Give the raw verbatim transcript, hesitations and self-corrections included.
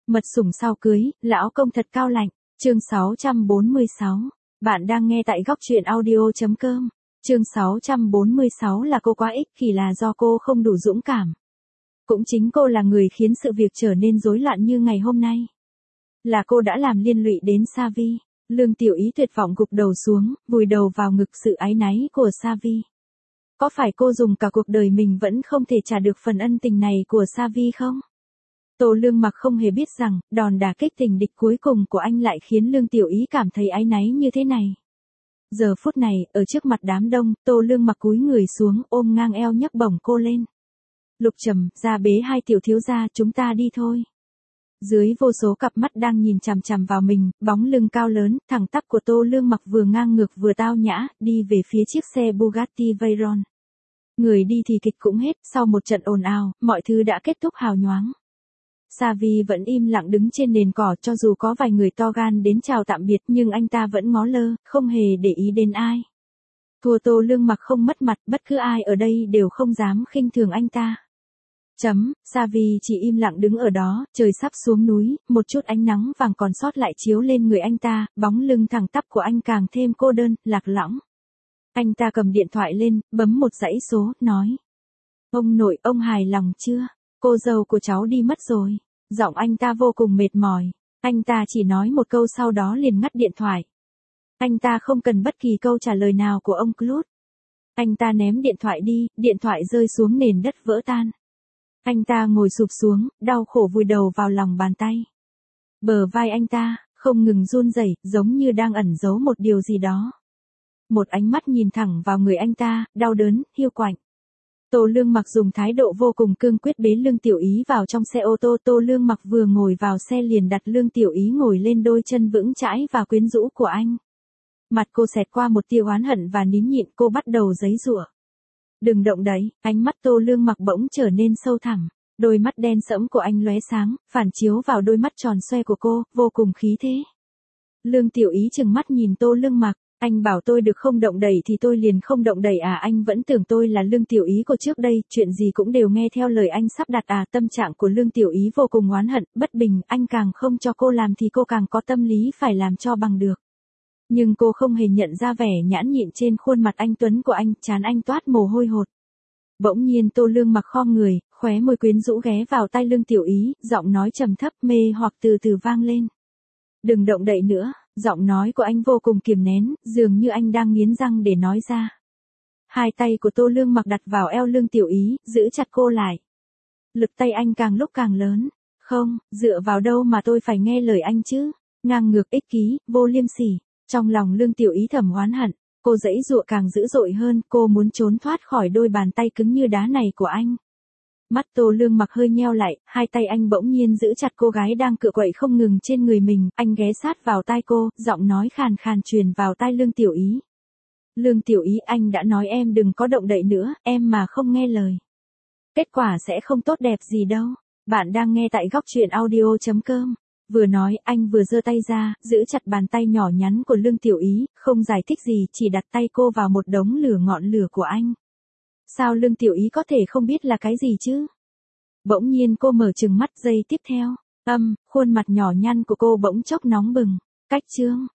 Mật sủng sau cưới, lão công thật cao lạnh. Chương sáu trăm bốn mươi sáu. Bạn đang nghe tại góc truyện audio chấm com. Chương sáu trăm bốn mươi sáu là cô quá ích kỷ là do cô không đủ dũng cảm. Cũng chính cô là người khiến sự việc trở nên rối loạn như ngày hôm nay. Là cô đã làm liên lụy đến Sa Vi. Lương Tiểu Ý tuyệt vọng gục đầu xuống, vùi đầu vào ngực sự áy náy của Sa Vi. Có phải cô dùng cả cuộc đời mình vẫn không thể trả được phần ân tình này của Sa Vi không? Tô Lương Mặc không hề biết rằng, đòn đả kích tình địch cuối cùng của anh lại khiến Lương Tiểu Ý cảm thấy áy náy như thế này. Giờ phút này, ở trước mặt đám đông, Tô Lương Mặc cúi người xuống, ôm ngang eo nhấc bổng cô lên. Lục Trầm, ra bế hai tiểu thiếu gia, chúng ta đi thôi. Dưới vô số cặp mắt đang nhìn chằm chằm vào mình, bóng lưng cao lớn, thẳng tắp của Tô Lương Mặc vừa ngang ngược vừa tao nhã, đi về phía chiếc xe Bugatti Veyron. Người đi thì kịch cũng hết, sau một trận ồn ào, mọi thứ đã kết thúc hào nhoáng. Sa Vi vẫn im lặng đứng trên nền cỏ, cho dù có vài người to gan đến chào tạm biệt nhưng anh ta vẫn ngó lơ, không hề để ý đến ai. Thua Tô Lương Mặc không mất mặt, bất cứ ai ở đây đều không dám khinh thường anh ta. Chấm, Sa Vi chỉ im lặng đứng ở đó, trời sắp xuống núi, một chút ánh nắng vàng còn sót lại chiếu lên người anh ta, bóng lưng thẳng tắp của anh càng thêm cô đơn, lạc lõng. Anh ta cầm điện thoại lên, bấm một dãy số, nói. Ông nội, ông hài lòng chưa? Cô dâu của cháu đi mất rồi. Giọng anh ta vô cùng mệt mỏi. Anh ta chỉ nói một câu sau đó liền ngắt điện thoại. Anh ta không cần bất kỳ câu trả lời nào của ông Claude. Anh ta ném điện thoại đi, điện thoại rơi xuống nền đất vỡ tan. Anh ta ngồi sụp xuống, đau khổ vùi đầu vào lòng bàn tay. Bờ vai anh ta, không ngừng run rẩy, giống như đang ẩn giấu một điều gì đó. Một ánh mắt nhìn thẳng vào người anh ta, đau đớn, hiu quạnh. Tô Lương Mặc dùng thái độ vô cùng cương quyết bế Lương Tiểu Ý vào trong xe ô tô. Tô Lương Mặc vừa ngồi vào xe liền đặt Lương Tiểu Ý ngồi lên đôi chân vững chãi và quyến rũ của anh. Mặt cô xẹt qua một tia oán hận và nín nhịn, cô bắt đầu giãy giụa. Đừng động đấy, ánh mắt Tô Lương Mặc bỗng trở nên sâu thẳm. Đôi mắt đen sẫm của anh lóe sáng, phản chiếu vào đôi mắt tròn xoe của cô, vô cùng khí thế. Lương Tiểu Ý trừng mắt nhìn Tô Lương Mặc. Anh bảo tôi được không động đẩy thì tôi liền không động đẩy à? Anh vẫn tưởng tôi là Lương Tiểu Ý của trước đây, chuyện gì cũng đều nghe theo lời anh sắp đặt à? Tâm trạng của Lương Tiểu Ý vô cùng oán hận, bất bình, anh càng không cho cô làm thì cô càng có tâm lý phải làm cho bằng được. Nhưng cô không hề nhận ra vẻ nhãn nhịn trên khuôn mặt anh tuấn của anh, trán anh toát mồ hôi hột. Bỗng nhiên Tô Lương Mặc khom người, khóe môi quyến rũ ghé vào tai Lương Tiểu Ý, giọng nói trầm thấp mê hoặc từ từ vang lên. Đừng động đậy nữa. Giọng nói của anh vô cùng kiềm nén, dường như anh đang nghiến răng để nói ra. Hai tay của Tô Lương Mặc đặt vào eo Lương Tiểu Ý, giữ chặt cô lại. Lực tay anh càng lúc càng lớn. Không, dựa vào đâu mà tôi phải nghe lời anh chứ? Ngang ngược, ích kỷ, vô liêm sỉ. Trong lòng Lương Tiểu Ý thầm oán hận, cô giãy giụa càng dữ dội hơn, cô muốn trốn thoát khỏi đôi bàn tay cứng như đá này của anh. Mắt Tô Lương Mặc hơi nheo lại, hai tay anh bỗng nhiên giữ chặt cô gái đang cựa quậy không ngừng trên người mình, anh ghé sát vào tai cô, giọng nói khàn khàn truyền vào tai Lương Tiểu Ý. Lương Tiểu Ý, anh đã nói em đừng có động đậy nữa, em mà không nghe lời. Kết quả sẽ không tốt đẹp gì đâu. Bạn đang nghe tại góc truyện audio chấm com. Vừa nói, anh vừa giơ tay ra, giữ chặt bàn tay nhỏ nhắn của Lương Tiểu Ý, không giải thích gì, chỉ đặt tay cô vào một đống lửa ngọn lửa của anh. Sao Lương Tiểu Ý có thể không biết là cái gì chứ? Bỗng nhiên cô mở trừng mắt, giây tiếp theo, âm, khuôn mặt nhỏ nhăn của cô bỗng chốc nóng bừng. Cách chương